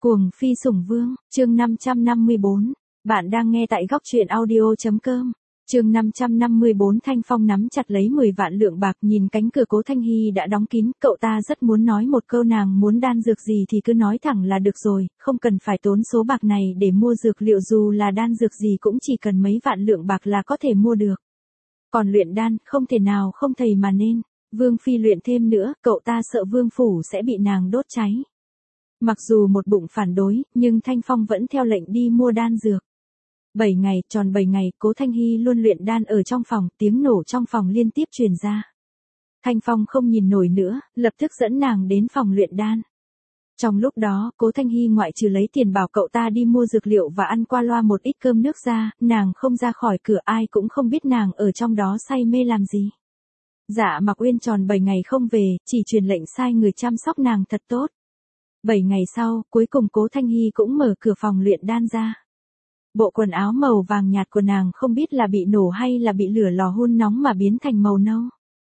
Cuồng phi sủng vương, chương 554. Bạn đang nghe tại góc truyện audio.com. Chương 554. Thanh Phong nắm chặt lấy 10 vạn lượng bạc, nhìn cánh cửa Cố Thanh Hy đã đóng kín, cậu ta rất muốn nói một câu nàng muốn đan dược gì thì cứ nói thẳng là được rồi, không cần phải tốn số bạc này để mua dược liệu, dù là đan dược gì cũng chỉ cần mấy vạn lượng bạc là có thể mua được. Còn luyện đan, không thể nào không thầy mà nên. Vương phi luyện thêm nữa, cậu ta sợ vương phủ sẽ bị nàng đốt cháy. Mặc dù một bụng phản đối, nhưng Thanh Phong vẫn theo lệnh đi mua đan dược. 7 ngày, tròn 7 ngày, Cố Thanh Hy luôn luyện đan ở trong phòng, tiếng nổ trong phòng liên tiếp truyền ra. Thanh Phong không nhìn nổi nữa, lập tức dẫn nàng đến phòng luyện đan. Trong lúc đó, Cố Thanh Hy ngoại trừ lấy tiền bảo cậu ta đi mua dược liệu và ăn qua loa một ít cơm nước ra, nàng không ra khỏi cửa, ai cũng không biết nàng ở trong đó say mê làm gì. Dạ Mặc Uyên tròn 7 ngày không về, chỉ truyền lệnh sai người chăm sóc nàng thật tốt. 7 ngày sau, cuối cùng Cố Thanh Hy cũng mở cửa phòng luyện đan ra. Bộ quần áo màu vàng nhạt của nàng không biết là bị nổ hay là bị lửa lò hun nóng mà biến thành màu nâu.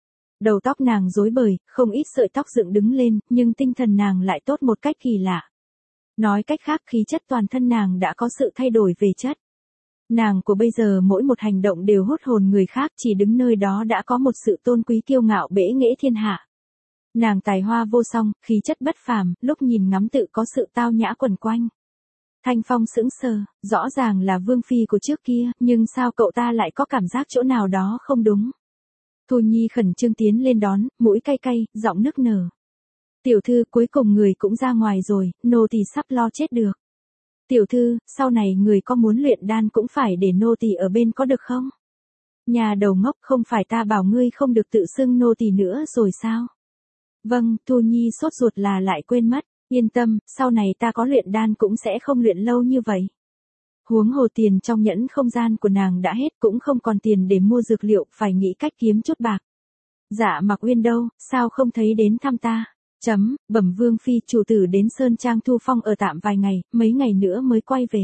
Đầu tóc nàng rối bời, không ít sợi tóc dựng đứng lên, nhưng tinh thần nàng lại tốt một cách kỳ lạ. Nói cách khác, khí chất toàn thân nàng đã có sự thay đổi về chất. Nàng của bây giờ mỗi một hành động đều hút hồn người khác, chỉ đứng nơi đó đã có một sự tôn quý kiêu ngạo bẽ nghễ thiên hạ. Nàng tài hoa vô song, khí chất bất phàm, lúc nhìn ngắm tự có sự tao nhã quẩn quanh. Thanh Phong sững sờ, rõ ràng là vương phi của trước kia, nhưng sao cậu ta lại có cảm giác chỗ nào đó không đúng. Thu Nhi khẩn trương tiến lên đón, mũi cay cay, giọng nức nở. Tiểu thư, cuối cùng người cũng ra ngoài rồi, nô tỳ sắp lo chết được. Tiểu thư, sau này người có muốn luyện đan cũng phải để nô tỳ ở bên có được không? Nhà đầu ngốc, không phải ta bảo ngươi không được tự xưng nô tỳ nữa rồi sao? Vâng, Thu Nhi sốt ruột là lại quên mất, yên tâm, sau này ta có luyện đan cũng sẽ không luyện lâu như vậy. Huống hồ tiền trong nhẫn không gian của nàng đã hết, cũng không còn tiền để mua dược liệu, phải nghĩ cách kiếm chút bạc. Dạ Mặc Uyên đâu, sao không thấy đến thăm ta? Bẩm vương phi, chủ tử đến Sơn Trang Thu Phong ở tạm vài ngày, mấy ngày nữa mới quay về.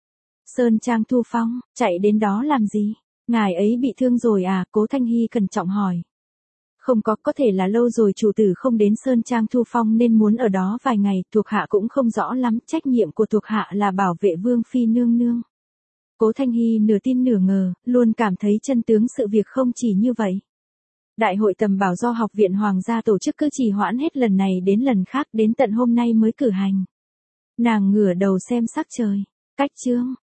Sơn Trang Thu Phong, chạy đến đó làm gì? Ngài ấy bị thương rồi à? Cố Thanh Hy cẩn trọng hỏi. Không có thể là lâu rồi chủ tử không đến Sơn Trang Thu Phong nên muốn ở đó vài ngày, thuộc hạ cũng không rõ lắm, trách nhiệm của thuộc hạ là bảo vệ vương phi nương nương. Cố Thanh Hy nửa tin nửa ngờ, luôn cảm thấy chân tướng sự việc không chỉ như vậy. Đại hội tầm bảo do học viện hoàng gia tổ chức cứ trì hoãn hết lần này đến lần khác, đến tận hôm nay mới cử hành. Nàng ngửa đầu xem sắc trời. Cách chương,